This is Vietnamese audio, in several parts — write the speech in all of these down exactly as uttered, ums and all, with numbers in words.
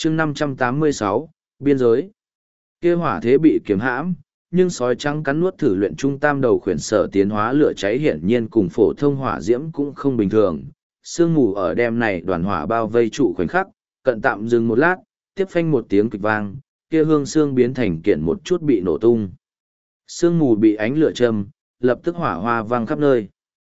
chương năm trăm tám mươi sáu, biên giới. Kia hỏa thế bị kiếm hãm, nhưng sói trắng cắn nuốt thử luyện trung tam đầu khuyển sở tiến hóa lửa cháy hiển nhiên cùng phổ thông hỏa diễm cũng không bình thường. Sương mù ở đêm này đoàn hỏa bao vây trụ khoảnh khắc, cận tạm dừng một lát, tiếp phanh một tiếng kịch vang, kia hương xương biến thành kiện một chút bị nổ tung. Sương mù bị ánh lửa châm, lập tức hỏa hoa vang khắp nơi.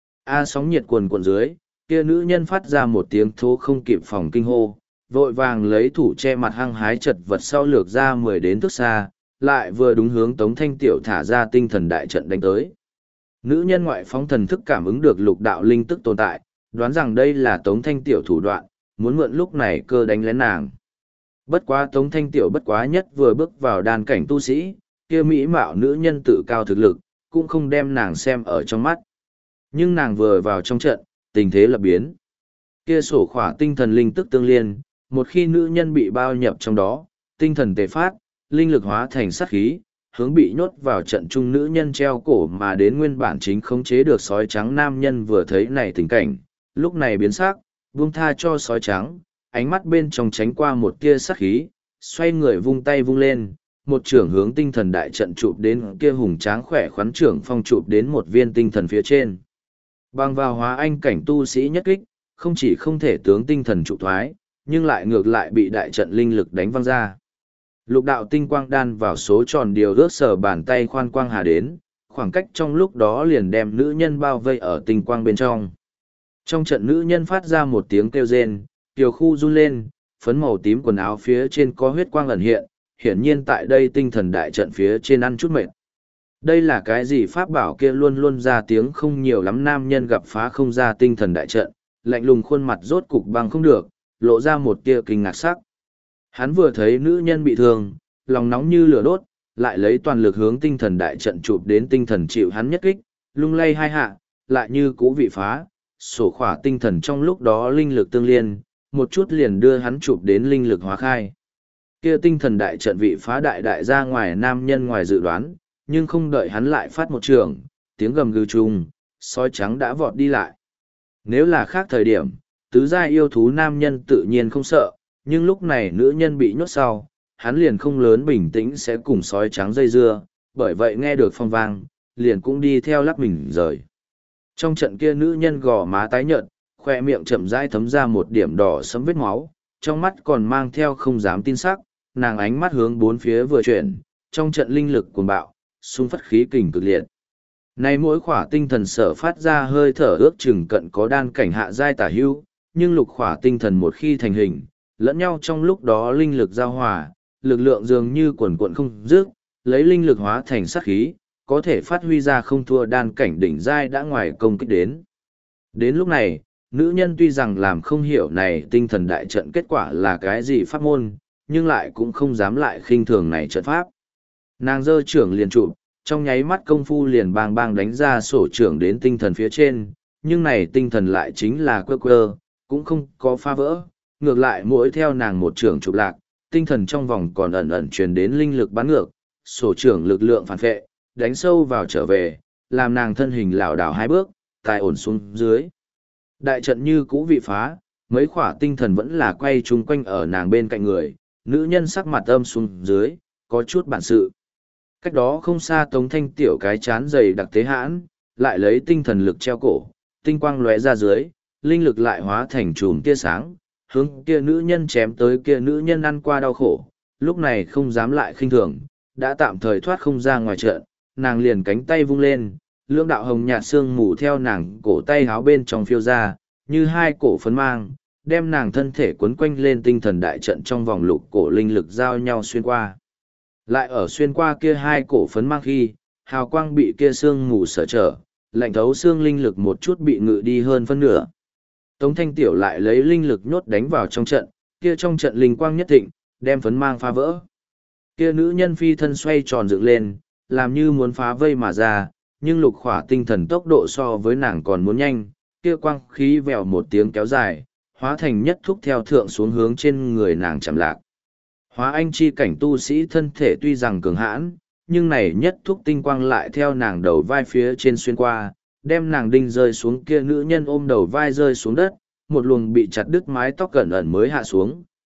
A sóng nhiệt cuồn cuộn dưới, kia nữ nhân phát ra một tiếng thố không kịp phòng kinh hô, vội vàng lấy thủ che mặt hăng hái chật vật sau lược ra mười đến thước xa, lại vừa đúng hướng Tống Thanh Tiểu thả ra tinh thần đại trận đánh tới. Nữ nhân ngoại phóng thần thức cảm ứng được lục đạo linh tức tồn tại, đoán rằng đây là Tống Thanh Tiểu thủ đoạn, muốn mượn lúc này cơ đánh lén nàng. Bất quá Tống Thanh Tiểu bất quá nhất vừa bước vào đan cảnh tu sĩ, kia mỹ mạo nữ nhân tự cao thực lực, cũng không đem nàng xem ở trong mắt. Nhưng nàng vừa vào trong trận, tình thế lập biến. Kia sổ khỏa tinh thần linh tức tương liên, một khi nữ nhân bị bao nhập trong đó, tinh thần tề phát, linh lực hóa thành sát khí, hướng bị nhốt vào trận chung nữ nhân treo cổ mà đến nguyên bản chính khống chế được sói trắng nam nhân vừa thấy này tình cảnh, lúc này biến sắc, buông tha cho sói trắng, ánh mắt bên trong tránh qua một tia sát khí, xoay người vung tay vung lên, một trưởng hướng tinh thần đại trận chụp đến kia hùng tráng khỏe khoắn trưởng phong chụp đến một viên tinh thần phía trên. Bằng vào hóa anh cảnh tu sĩ nhất kích, không chỉ không thể tướng tinh thần trụ thoái, nhưng lại ngược lại bị đại trận linh lực đánh văng ra. Lục đạo tinh quang đan vào số tròn điều rớt sở bàn tay khoan quang hà đến, khoảng cách trong lúc đó liền đem nữ nhân bao vây ở tinh quang bên trong. Trong trận nữ nhân phát ra một tiếng kêu rên, tiểu khu run lên, phấn màu tím quần áo phía trên có huyết quang ẩn hiện, hiển nhiên tại đây tinh thần đại trận phía trên ăn chút mệt. Đây là cái gì pháp bảo kia luôn luôn ra tiếng không nhiều lắm nam nhân gặp phá không ra tinh thần đại trận, lạnh lùng khuôn mặt rốt cục băng không được, lộ ra một tia kinh ngạc sắc. Hắn vừa thấy nữ nhân bị thương, lòng nóng như lửa đốt, lại lấy toàn lực hướng tinh thần đại trận chụp đến tinh thần chịu hắn nhất kích, lung lay hai hạ, lại như cũ vị phá, sổ khỏa tinh thần trong lúc đó linh lực tương liên, một chút liền đưa hắn chụp đến linh lực hóa khai. Kia tinh thần đại trận vị phá đại đại ra ngoài nam nhân ngoài dự đoán, nhưng không đợi hắn lại phát một trường, tiếng gầm gừ trùng, sói trắng đã vọt đi lại. Nếu là khác thời điểm, tứ gia yêu thú nam nhân tự nhiên không sợ, nhưng lúc này nữ nhân bị nhốt sau, hắn liền không lớn bình tĩnh sẽ cùng sói trắng dây dưa, bởi vậy nghe được phong vang, liền cũng đi theo lắc mình rời. Trong trận kia nữ nhân gò má tái nhợt, khoe miệng chậm rãi thấm ra một điểm đỏ sẫm vết máu, trong mắt còn mang theo không dám tin sắc, nàng ánh mắt hướng bốn phía vừa chuyển, trong trận linh lực cuồng bạo, xung phất khí kình cực liệt. Nay mỗi khỏa tinh thần sở phát ra hơi thở ước chừng cận có đan cảnh hạ giai tả hưu, nhưng lục khỏa tinh thần một khi thành hình, lẫn nhau trong lúc đó linh lực giao hòa, lực lượng dường như quần quận không dứt, lấy linh lực hóa thành sát khí, có thể phát huy ra không thua đan cảnh đỉnh giai đã ngoài công kích đến. Đến lúc này, nữ nhân tuy rằng làm không hiểu này tinh thần đại trận kết quả là cái gì pháp môn, nhưng lại cũng không dám lại khinh thường này trận pháp. Nàng giơ trưởng liền trụ, trong nháy mắt công phu liền bang bang đánh ra sổ trưởng đến tinh thần phía trên, nhưng này tinh thần lại chính là quơ quơ, cũng không có phá vỡ, ngược lại mỗi theo nàng một trưởng chụp lạc, tinh thần trong vòng còn ẩn ẩn truyền đến linh lực bắn ngược, sổ trưởng lực lượng phản vệ, đánh sâu vào trở về, làm nàng thân hình lảo đảo hai bước, tài ổn xuống dưới. Đại trận như cũ vị phá, mấy khỏa tinh thần vẫn là quay chung quanh ở nàng bên cạnh người, nữ nhân sắc mặt âm xuống dưới, có chút bản sự. Cách đó không xa Tống Thanh Tiểu cái chán dày đặc tế hãn, lại lấy tinh thần lực treo cổ, tinh quang lóe ra dưới, linh lực lại hóa thành chùm tia sáng, hướng kia nữ nhân chém tới kia nữ nhân ăn qua đau khổ, lúc này không dám lại khinh thường, đã tạm thời thoát không ra ngoài trận, nàng liền cánh tay vung lên, lưỡng đạo hồng nhạt xương mù theo nàng cổ tay háo bên trong phiêu ra, như hai cổ phấn mang, đem nàng thân thể quấn quanh lên tinh thần đại trận trong vòng lục cổ linh lực giao nhau xuyên qua. Lại ở xuyên qua kia hai cổ phấn mang khi, hào quang bị kia xương mù sở trở, lạnh thấu xương linh lực một chút bị ngự đi hơn phân nửa. Tống Thanh Tiểu lại lấy linh lực nhốt đánh vào trong trận, kia trong trận linh quang nhất thịnh, đem phấn mang phá vỡ. Kia nữ nhân phi thân xoay tròn dựng lên, làm như muốn phá vây mà ra, nhưng lục khỏa tinh thần tốc độ so với nàng còn muốn nhanh, kia quang khí vèo một tiếng kéo dài, hóa thành nhất thúc theo thượng xuống hướng trên người nàng chạm lạc. Hóa anh chi cảnh tu sĩ thân thể tuy rằng cường hãn, nhưng này nhất thúc tinh quang lại theo nàng đầu vai phía trên xuyên qua, đem nàng đinh rơi xuống kia nữ nhân ôm đầu vai rơi xuống đất, một luồng bị chặt đứt mái tóc cẩn ẩn mới hạ xuống,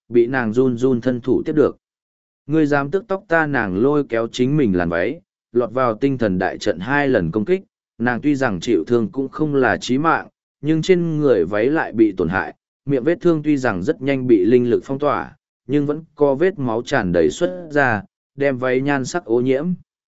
bị nàng run run thân thủ tiếp được. Ngươi dám tước tóc ta, nàng lôi kéo chính mình làn váy, lọt vào tinh thần đại trận hai lần công kích, nàng tuy rằng chịu thương cũng không là chí mạng, nhưng trên người váy lại bị tổn hại, miệng vết thương tuy rằng rất nhanh bị linh lực phong tỏa, nhưng vẫn có vết máu tràn đầy xuất ra, đem váy nhan sắc ô nhiễm.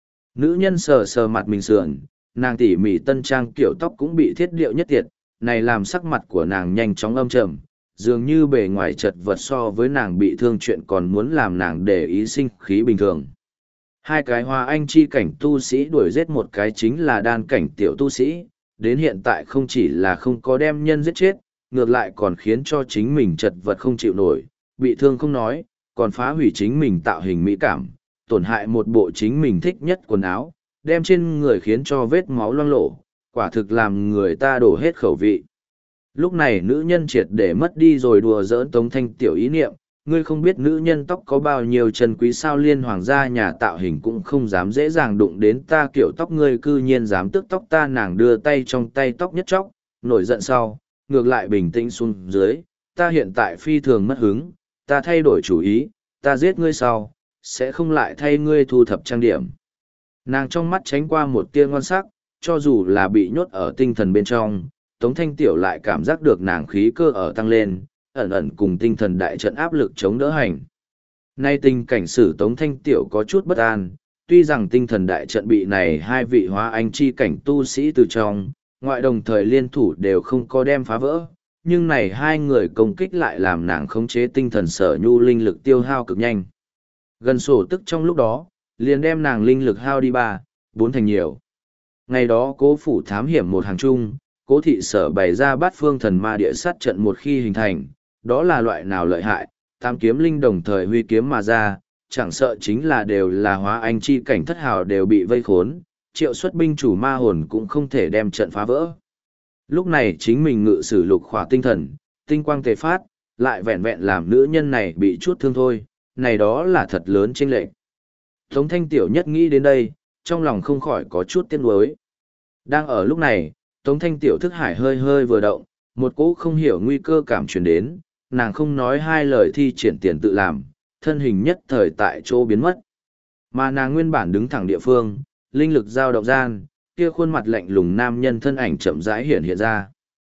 Nữ nhân sờ sờ mặt mình sườn, nàng tỉ mỉ tân trang kiểu tóc cũng bị thiết điệu nhất tiệt, này làm sắc mặt của nàng nhanh chóng âm trầm, dường như bề ngoài chật vật so với nàng bị thương chuyện còn muốn làm nàng để ý sinh khí bình thường. Hai cái hoa anh chi cảnh tu sĩ đuổi giết một cái chính là đan cảnh tiểu tu sĩ, đến hiện tại không chỉ là không có đem nhân giết chết, ngược lại còn khiến cho chính mình chật vật không chịu nổi, bị thương không nói, còn phá hủy chính mình tạo hình mỹ cảm, tổn hại một bộ chính mình thích nhất quần áo, đem trên người khiến cho vết máu loang lổ, quả thực làm người ta đổ hết khẩu vị. Lúc này nữ nhân triệt để mất đi rồi đùa giỡn Tống Thanh Tiểu ý niệm, ngươi không biết nữ nhân tóc có bao nhiêu chân quý sao, liên hoàng gia nhà tạo hình cũng không dám dễ dàng đụng đến ta kiểu tóc, ngươi cư nhiên dám tước tóc ta. Nàng đưa tay trong tay tóc nhất chóc, nổi giận sau, ngược lại bình tĩnh xuống dưới, ta hiện tại phi thường mất hứng, ta thay đổi chủ ý, ta giết ngươi sau, sẽ không lại thay ngươi thu thập trang điểm. Nàng trong mắt tránh qua một tia ngon sắc, cho dù là bị nhốt ở tinh thần bên trong, Tống Thanh Tiểu lại cảm giác được nàng khí cơ ở tăng lên, ẩn ẩn cùng tinh thần đại trận áp lực chống đỡ hành. Nay tình cảnh sử Tống Thanh Tiểu có chút bất an, tuy rằng tinh thần đại trận bị này hai vị hóa anh chi cảnh tu sĩ từ trong, ngoại đồng thời liên thủ đều không có đem phá vỡ, nhưng này hai người công kích lại làm nàng khống chế tinh thần sở nhu linh lực tiêu hao cực nhanh. Gần sổ tức trong lúc đó, liền đem nàng linh lực hao đi ba, bốn thành nhiều. Ngày đó Cố phủ thám hiểm một hàng chung, Cố thị sở bày ra bát phương thần ma địa sát trận một khi hình thành, đó là loại nào lợi hại, tam kiếm linh đồng thời huy kiếm mà ra, chẳng sợ chính là đều là hóa anh chi cảnh thất hào đều bị vây khốn, triệu xuất binh chủ ma hồn cũng không thể đem trận phá vỡ. Lúc này chính mình ngự sử lục khỏa tinh thần, tinh quang tề phát, lại vẹn vẹn làm nữ nhân này bị chút thương thôi, này đó là thật lớn chênh lệch. Tống Thanh Tiểu nhất nghĩ đến đây, trong lòng không khỏi có chút tiếc nuối. Đang ở lúc này, Tống Thanh Tiểu thức hải hơi hơi vừa động, một cỗ không hiểu nguy cơ cảm truyền đến, nàng không nói hai lời thi triển tiền tự làm, thân hình nhất thời tại chỗ biến mất. Mà nàng nguyên bản đứng thẳng địa phương, linh lực dao động gian, kia khuôn mặt lạnh lùng nam nhân thân ảnh chậm rãi hiện hiện ra.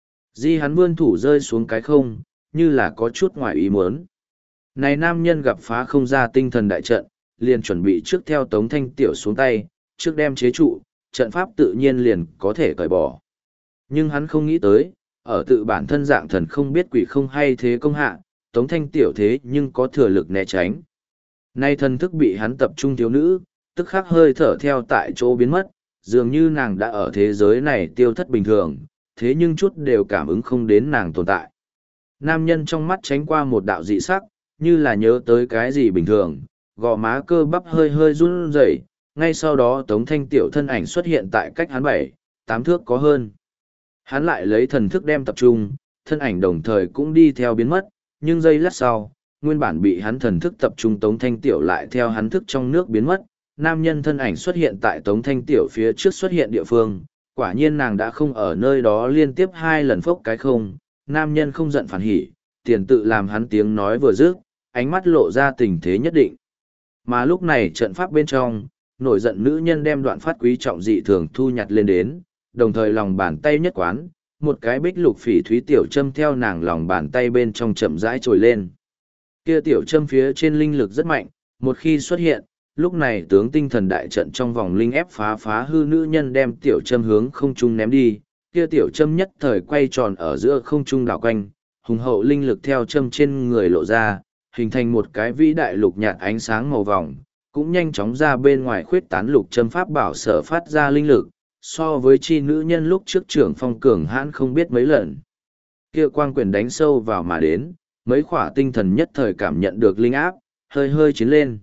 Di hắn vươn thủ rơi xuống cái không, như là có chút ngoài ý muốn. Này nam nhân gặp phá không ra tinh thần đại trận, liền chuẩn bị trước theo Tống Thanh Tiểu xuống tay, trước đem chế trụ, trận pháp tự nhiên liền có thể cởi bỏ. Nhưng hắn không nghĩ tới, ở tự bản thân dạng thần không biết quỷ không hay thế công hạ, Tống Thanh Tiểu thế nhưng có thừa lực né tránh. Nay thần thức bị hắn tập trung thiếu nữ, tức khắc hơi thở theo tại chỗ biến mất, dường như nàng đã ở thế giới này tiêu thất bình thường, thế nhưng chút đều cảm ứng không đến nàng tồn tại. Nam nhân trong mắt tránh qua một đạo dị sắc, như là nhớ tới cái gì bình thường, gò má cơ bắp hơi hơi run rẩy, ngay sau đó Tống Thanh Tiểu thân ảnh xuất hiện tại cách hắn bảy, tám thước có hơn. Hắn lại lấy thần thức đem tập trung, thân ảnh đồng thời cũng đi theo biến mất, nhưng giây lát sau, nguyên bản bị hắn thần thức tập trung Tống Thanh Tiểu lại theo hắn thức trong nước biến mất, nam nhân thân ảnh xuất hiện tại Tống Thanh Tiểu phía trước xuất hiện địa phương, quả nhiên nàng đã không ở nơi đó liên tiếp hai lần phốc cái không, nam nhân không giận phản hỉ, tiền tự làm hắn tiếng nói vừa dứt, ánh mắt lộ ra tình thế nhất định. Mà lúc này trận pháp bên trong, nổi giận nữ nhân đem đoạn phát quý trọng dị thường thu nhặt lên đến, đồng thời lòng bàn tay nhất quán, một cái bích lục phỉ thúy tiểu châm theo nàng lòng bàn tay bên trong chậm rãi trồi lên. Kia tiểu châm phía trên linh lực rất mạnh, một khi xuất hiện, lúc này tướng tinh thần đại trận trong vòng linh ép phá phá hư nữ nhân đem tiểu châm hướng không trung ném đi, kia tiểu châm nhất thời quay tròn ở giữa không trung đảo quanh, hùng hậu linh lực theo châm trên người lộ ra, hình thành một cái vĩ đại lục nhạt ánh sáng màu vòng, cũng nhanh chóng ra bên ngoài khuyết tán lục châm pháp bảo sở phát ra linh lực, so với chi nữ nhân lúc trước trưởng phong cường hãn không biết mấy lần. Kia quang quyền đánh sâu vào mà đến, mấy khỏa tinh thần nhất thời cảm nhận được linh áp, hơi hơi chiến lên.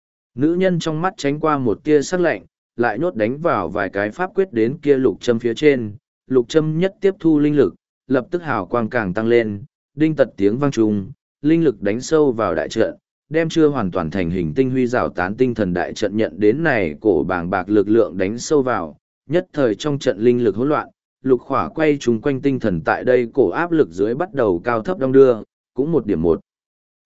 Nữ nhân trong mắt tránh qua một tia sắc lạnh, lại nhốt đánh vào vài cái pháp quyết đến kia lục châm phía trên, lục châm nhất tiếp thu linh lực, lập tức hào quang càng tăng lên, đinh tật tiếng vang trùng, linh lực đánh sâu vào đại trận, đem chưa hoàn toàn thành hình tinh huy rào tán tinh thần đại trận nhận đến này cổ bàng bạc lực lượng đánh sâu vào, nhất thời trong trận linh lực hỗn loạn, lục khỏa quay trùng quanh tinh thần tại đây cổ áp lực dưới bắt đầu cao thấp đong đưa, cũng một điểm một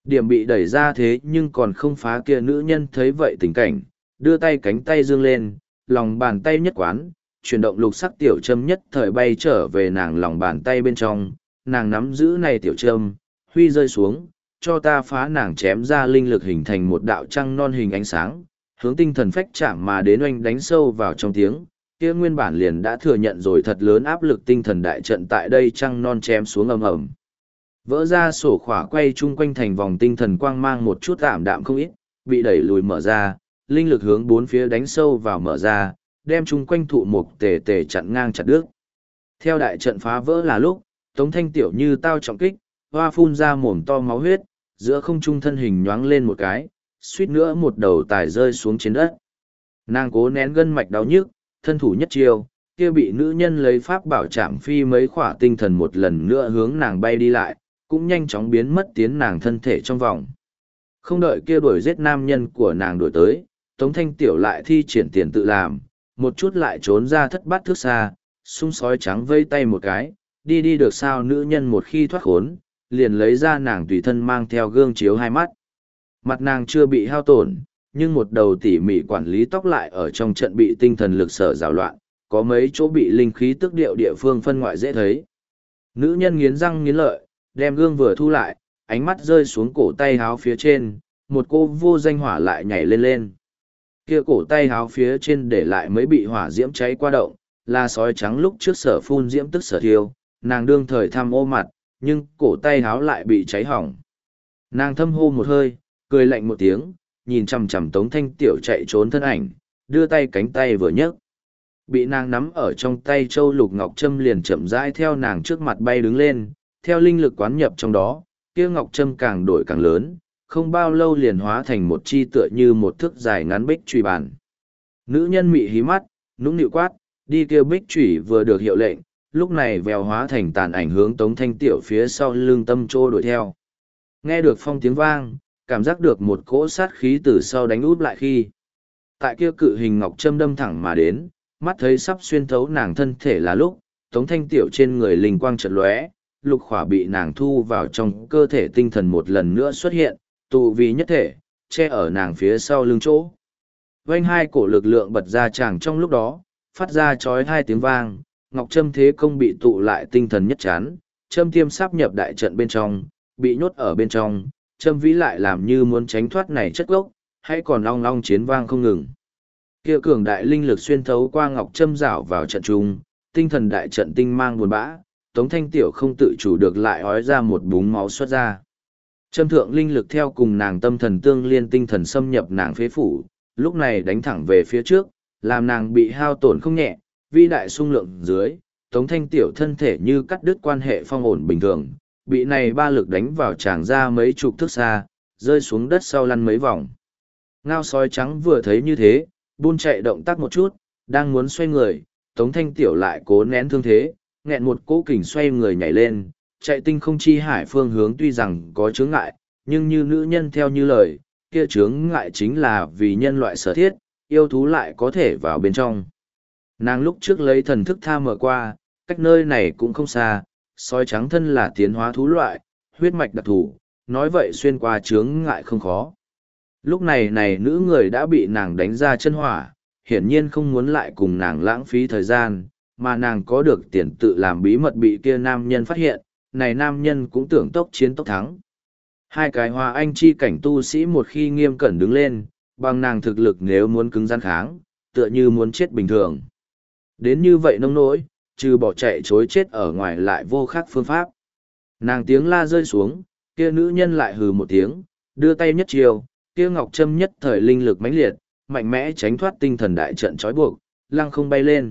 Điểm bị đẩy ra thế nhưng còn không phá kia nữ nhân thấy vậy tình cảnh, đưa tay cánh tay dương lên, lòng bàn tay nhất quán, chuyển động lục sắc tiểu châm nhất thời bay trở về nàng lòng bàn tay bên trong, nàng nắm giữ này tiểu châm, huy rơi xuống, cho ta phá nàng chém ra linh lực hình thành một đạo trăng non hình ánh sáng, hướng tinh thần phách chạm mà đến oanh đánh sâu vào trong tiếng, kia nguyên bản liền đã thừa nhận rồi thật lớn áp lực tinh thần đại trận tại đây trăng non chém xuống ầm ầm. Vỡ ra sổ khỏa quay chung quanh thành vòng tinh thần quang mang một chút ảm đạm không ít, bị đẩy lùi mở ra, linh lực hướng bốn phía đánh sâu vào mở ra, đem chung quanh thụ mục tề tề chặn ngang chặt đứt. Theo đại trận phá vỡ là lúc, Tống Thanh Tiểu như tao trọng kích, hoa phun ra mồm to máu huyết, giữa không trung thân hình nhoáng lên một cái, suýt nữa một đầu tài rơi xuống trên đất. Nàng cố nén gân mạch đau nhức, thân thủ nhất chiêu, kia bị nữ nhân lấy pháp bảo chạm phi mấy khỏa tinh thần một lần nữa hướng nàng bay đi lại, cũng nhanh chóng biến mất tiến nàng thân thể trong vòng. Không đợi kia đuổi giết nam nhân của nàng đuổi tới, Tống Thanh Tiểu lại thi triển tiền tự làm, một chút lại trốn ra thất bát thước xa, sung sói trắng vây tay một cái, đi đi được sao nữ nhân một khi thoát khốn, liền lấy ra nàng tùy thân mang theo gương chiếu hai mắt. Mặt nàng chưa bị hao tổn, nhưng một đầu tỉ mỉ quản lý tóc lại ở trong trận bị tinh thần lực sở rào loạn, có mấy chỗ bị linh khí tức điệu địa phương phân ngoại dễ thấy. Nữ nhân nghiến răng nghiến lợi, đem gương vừa thu lại, ánh mắt rơi xuống cổ tay háo phía trên, một cô vô danh hỏa lại nhảy lên lên. Kia cổ tay háo phía trên để lại mấy bị hỏa diễm cháy qua động, là sói trắng lúc trước sở phun diễm tức sở thiêu, nàng đương thời thăm ô mặt, nhưng cổ tay háo lại bị cháy hỏng. Nàng thâm hô một hơi, cười lạnh một tiếng, nhìn chằm chằm Tống Thanh Tiểu chạy trốn thân ảnh, đưa tay cánh tay vừa nhấc. Bị nàng nắm ở trong tay châu lục ngọc trâm liền chậm rãi theo nàng trước mặt bay đứng lên, theo linh lực quán nhập trong đó, kia ngọc trâm càng đổi càng lớn, không bao lâu liền hóa thành một chi tựa như một thước dài ngắn bích chùy bàn. Nữ nhân mị hí mắt, nũng nịu quát, đi kia bích chùy vừa được hiệu lệnh, lúc này vèo hóa thành tàn ảnh hướng Tống Thanh Tiểu phía sau lưng tâm trô đuổi theo. Nghe được phong tiếng vang, cảm giác được một cỗ sát khí từ sau đánh út lại khi. Tại kia cự hình ngọc châm đâm thẳng mà đến, mắt thấy sắp xuyên thấu nàng thân thể là lúc, Tống Thanh Tiểu trên người linh quang chợt lóe, lục khỏa bị nàng thu vào trong cơ thể tinh thần một lần nữa xuất hiện, tụ vì nhất thể, che ở nàng phía sau lưng chỗ. Vành hai cổ lực lượng bật ra chàng trong lúc đó, phát ra chói hai tiếng vang, ngọc châm thế công bị tụ lại tinh thần nhất chán, châm tiêm sắp nhập đại trận bên trong, bị nhốt ở bên trong, châm vĩ lại làm như muốn tránh thoát này chất gốc, hay còn long long chiến vang không ngừng. Kia cường đại linh lực xuyên thấu qua ngọc châm rảo vào trận trung, tinh thần đại trận tinh mang buồn bã, Tống Thanh Tiểu không tự chủ được lại ói ra một búng máu xuất ra. Châm thượng linh lực theo cùng nàng tâm thần tương liên tinh thần xâm nhập nàng phế phủ, lúc này đánh thẳng về phía trước, làm nàng bị hao tổn không nhẹ, vi đại sung lượng dưới, Tống Thanh Tiểu thân thể như cắt đứt quan hệ phong ổn bình thường, bị này ba lực đánh vào tràng ra mấy chục thước xa, rơi xuống đất sau lăn mấy vòng. Ngao sói trắng vừa thấy như thế, buôn chạy động tác một chút, đang muốn xoay người, Tống Thanh Tiểu lại cố nén thương thế, nghẹn một cỗ kình xoay người nhảy lên, chạy tinh không chi hải phương hướng tuy rằng có chướng ngại, nhưng như nữ nhân theo như lời, kia chướng ngại chính là vì nhân loại sở thiết, yêu thú lại có thể vào bên trong. Nàng lúc trước lấy thần thức tha mở qua, cách nơi này cũng không xa, sói trắng thân là tiến hóa thú loại, huyết mạch đặc thù, nói vậy xuyên qua chướng ngại không khó. Lúc này này nữ người đã bị nàng đánh ra chân hỏa, hiển nhiên không muốn lại cùng nàng lãng phí thời gian, mà nàng có được tiền tự làm bí mật bị kia nam nhân phát hiện, này nam nhân cũng tưởng tốc chiến tốc thắng. Hai cái hòa anh chi cảnh tu sĩ một khi nghiêm cẩn đứng lên, bằng nàng thực lực nếu muốn cứng rắn kháng, tựa như muốn chết bình thường. Đến như vậy nông nỗi, trừ bỏ chạy chối chết ở ngoài lại vô khác phương pháp. Nàng tiếng la rơi xuống, kia nữ nhân lại hừ một tiếng, đưa tay nhất chiều, kia ngọc châm nhất thời linh lực mãnh liệt, mạnh mẽ tránh thoát tinh thần đại trận trói buộc, lăng không bay lên.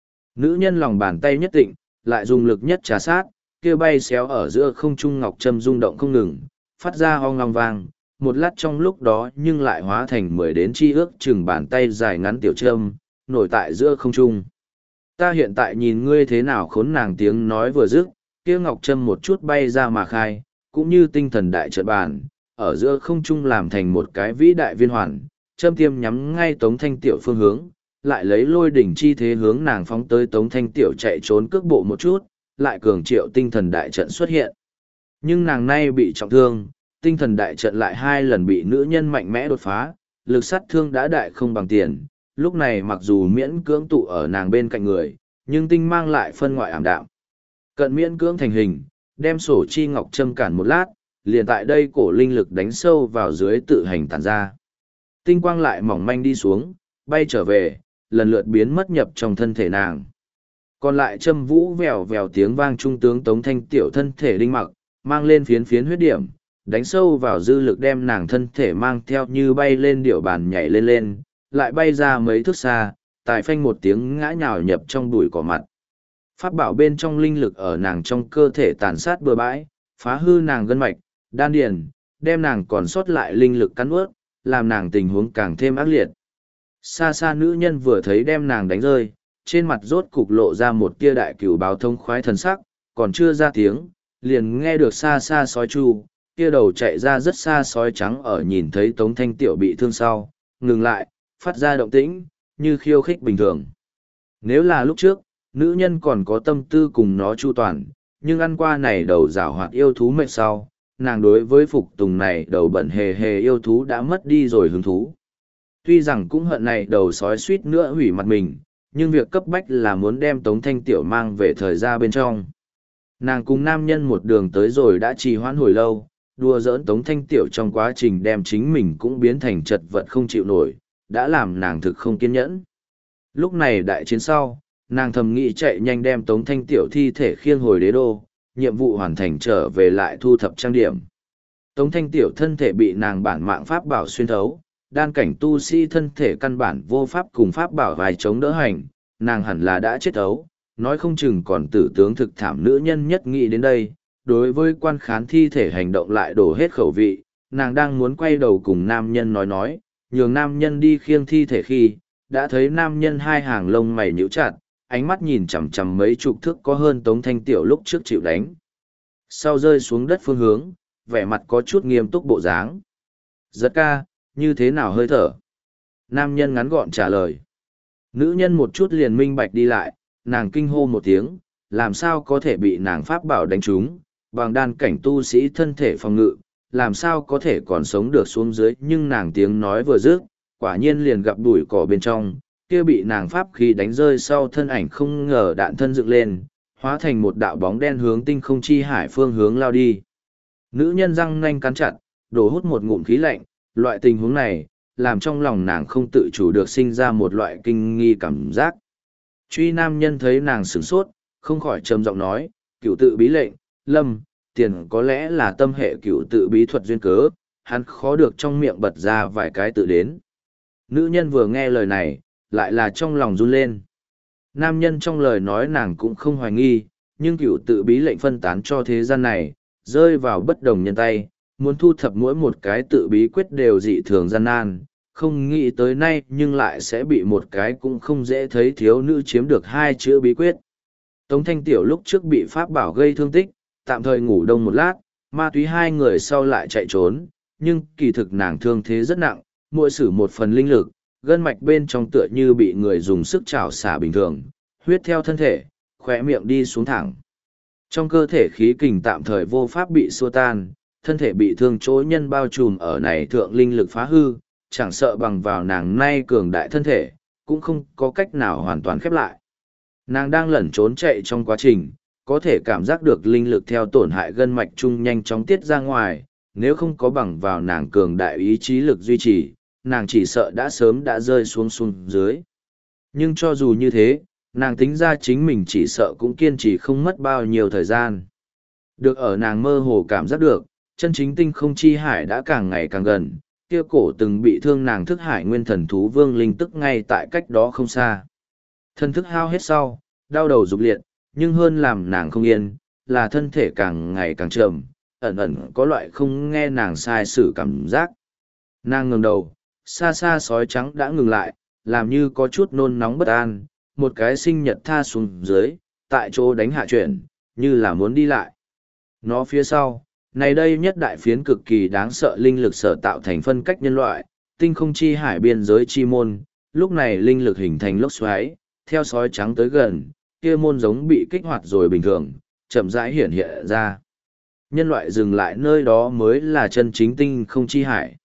Nữ nhân lòng bàn tay nhất định, lại dùng lực nhất trà sát, kia bay xéo ở giữa không trung ngọc châm rung động không ngừng, phát ra hoang long vang, một lát trong lúc đó nhưng lại hóa thành mười đến chi ước chừng bàn tay dài ngắn tiểu châm, nổi tại giữa không trung. Ta hiện tại nhìn ngươi thế nào khốn nàng tiếng nói vừa dứt, kia ngọc châm một chút bay ra mà khai, cũng như tinh thần đại trận bàn, ở giữa không trung làm thành một cái vĩ đại viên hoàn, châm tiêm nhắm ngay Tống Thanh Tiểu phương hướng, lại lấy lôi đỉnh chi thế hướng nàng phóng tới Tống Thanh Tiểu chạy trốn cước bộ một chút, lại cường triệu tinh thần đại trận xuất hiện. Nhưng nàng nay bị trọng thương, tinh thần đại trận lại hai lần bị nữ nhân mạnh mẽ đột phá, lực sát thương đã đại không bằng tiền, lúc này mặc dù miễn cưỡng tụ ở nàng bên cạnh người, nhưng tinh mang lại phân ngoại ảm đạm. Cận miễn cưỡng thành hình, đem sổ chi ngọc châm cản một lát, liền tại đây cổ linh lực đánh sâu vào dưới tự hành tản ra. Tinh quang lại mỏng manh đi xuống, bay trở về, lần lượt biến mất nhập trong thân thể nàng. Còn lại châm vũ vèo vèo tiếng vang trung tướng Tống Thanh Tiểu thân thể đinh mặc, mang lên phiến phiến huyết điểm, đánh sâu vào dư lực đem nàng thân thể mang theo như bay lên điệu bàn nhảy lên lên, lại bay ra mấy thước xa, tài phanh một tiếng ngã nhào nhập trong bụi cỏ mặt. Pháp bảo bên trong linh lực ở nàng trong cơ thể tàn sát bừa bãi, phá hư nàng gân mạch, đan điền, đem nàng còn sót lại linh lực cắn ướt, làm nàng tình huống càng thêm ác liệt. Xa xa nữ nhân vừa thấy đem nàng đánh rơi, trên mặt rốt cục lộ ra một tia đại cửu báo thông khoái thần sắc, còn chưa ra tiếng, liền nghe được xa xa sói chu, kia đầu chạy ra rất xa sói trắng ở nhìn thấy Tống Thanh Tiểu bị thương sau, ngừng lại, phát ra động tĩnh, như khiêu khích bình thường. Nếu là lúc trước, nữ nhân còn có tâm tư cùng nó chu toàn, nhưng ăn qua này đầu rảo hoạt yêu thú mệt sau, nàng đối với phục tùng này đầu bẩn hề hề yêu thú đã mất đi rồi hứng thú. Tuy rằng cũng hận này đầu sói suýt nữa hủy mặt mình, nhưng việc cấp bách là muốn đem Tống Thanh Tiểu mang về thời gian bên trong. Nàng cùng nam nhân một đường tới rồi đã trì hoãn hồi lâu, đùa giỡn Tống Thanh Tiểu trong quá trình đem chính mình cũng biến thành chật vật không chịu nổi, đã làm nàng thực không kiên nhẫn. Lúc này đại chiến sau, nàng thầm nghĩ chạy nhanh đem Tống Thanh Tiểu thi thể khiêng hồi đế đô, nhiệm vụ hoàn thành trở về lại thu thập trang điểm. Tống Thanh Tiểu thân thể bị nàng bản mạng pháp bảo xuyên thấu, đan cảnh tu sĩ thân thể căn bản vô pháp cùng pháp bảo vài chống đỡ hành, nàng hẳn là đã chết thấu, nói không chừng còn tử tướng thực thảm nữ nhân nhất nghĩ đến đây. Đối với quan khán thi thể hành động lại đổ hết khẩu vị, nàng đang muốn quay đầu cùng nam nhân nói nói, nhường nam nhân đi khiêng thi thể khi, đã thấy nam nhân hai hàng lông mày nhíu chặt, ánh mắt nhìn chằm chằm mấy chục thước có hơn Tống Thanh Tiểu lúc trước chịu đánh. Sau rơi xuống đất phương hướng, vẻ mặt có chút nghiêm túc bộ dáng. Giật ca, như thế nào hơi thở? Nam nhân ngắn gọn trả lời. Nữ nhân một chút liền minh bạch đi lại, nàng kinh hô một tiếng, làm sao có thể bị nàng pháp bảo đánh trúng, bằng đan cảnh tu sĩ thân thể phòng ngự, làm sao có thể còn sống được xuống dưới, nhưng nàng tiếng nói vừa dứt, quả nhiên liền gặp bụi cỏ bên trong, kia bị nàng pháp khí đánh rơi sau thân ảnh không ngờ đạn thân dựng lên, hóa thành một đạo bóng đen hướng tinh không chi hải phương hướng lao đi. Nữ nhân răng nanh cắn chặt, đổ hút một ngụm khí lạnh, loại tình huống này, làm trong lòng nàng không tự chủ được sinh ra một loại kinh nghi cảm giác. Truy nam nhân thấy nàng sửng sốt, không khỏi trầm giọng nói, cửu tự bí lệnh, lâm, tiền có lẽ là tâm hệ cửu tự bí thuật duyên cớ, hắn khó được trong miệng bật ra vài cái tự đến. Nữ nhân vừa nghe lời này, lại là trong lòng run lên. Nam nhân trong lời nói nàng cũng không hoài nghi, nhưng cửu tự bí lệnh phân tán cho thế gian này, rơi vào bất đồng nhân tay, muốn thu thập mỗi một cái tự bí quyết đều dị thường gian nan, không nghĩ tới nay nhưng lại sẽ bị một cái cũng không dễ thấy thiếu nữ chiếm được hai chữ bí quyết. Tống Thanh Tiểu lúc trước bị pháp bảo gây thương tích, tạm thời ngủ đông một lát, ma túy hai người sau lại chạy trốn, nhưng kỳ thực nàng thương thế rất nặng, mỗi sử một phần linh lực, gân mạch bên trong tựa như bị người dùng sức chảo xả bình thường, huyết theo thân thể, khỏe miệng đi xuống thẳng. Trong cơ thể khí kình tạm thời vô pháp bị xua tan, thân thể bị thương chỗ nhân bao trùm ở này thượng linh lực phá hư, chẳng sợ bằng vào nàng nay cường đại thân thể, cũng không có cách nào hoàn toàn khép lại. Nàng đang lẩn trốn chạy trong quá trình, có thể cảm giác được linh lực theo tổn hại gân mạch chung nhanh chóng tiết ra ngoài, nếu không có bằng vào nàng cường đại ý chí lực duy trì, nàng chỉ sợ đã sớm đã rơi xuống xuống dưới. Nhưng cho dù như thế, nàng tính ra chính mình chỉ sợ cũng kiên trì không mất bao nhiêu thời gian. Được ở nàng mơ hồ cảm giác được, chân chính tinh không chi hải đã càng ngày càng gần, kia cổ từng bị thương nàng thức hải nguyên thần thú vương linh tức ngay tại cách đó không xa. Thân thức hao hết sau, đau đầu dục liệt, nhưng hơn làm nàng không yên, là thân thể càng ngày càng trầm, ẩn ẩn có loại không nghe nàng sai sử cảm giác. Nàng ngẩng đầu, xa xa sói trắng đã ngừng lại, làm như có chút nôn nóng bất an, một cái sinh nhật tha xuống dưới, tại chỗ đánh hạ chuyển, như là muốn đi lại. Nó phía sau, này đây nhất đại phiến cực kỳ đáng sợ linh lực sở tạo thành phân cách nhân loại, tinh không chi hải biên giới chi môn, lúc này linh lực hình thành lốc xoáy, theo sói trắng tới gần, kia môn giống bị kích hoạt rồi bình thường, chậm rãi hiển hiện ra. nhân loại dừng lại nơi đó mới là chân chính tinh không chi hải.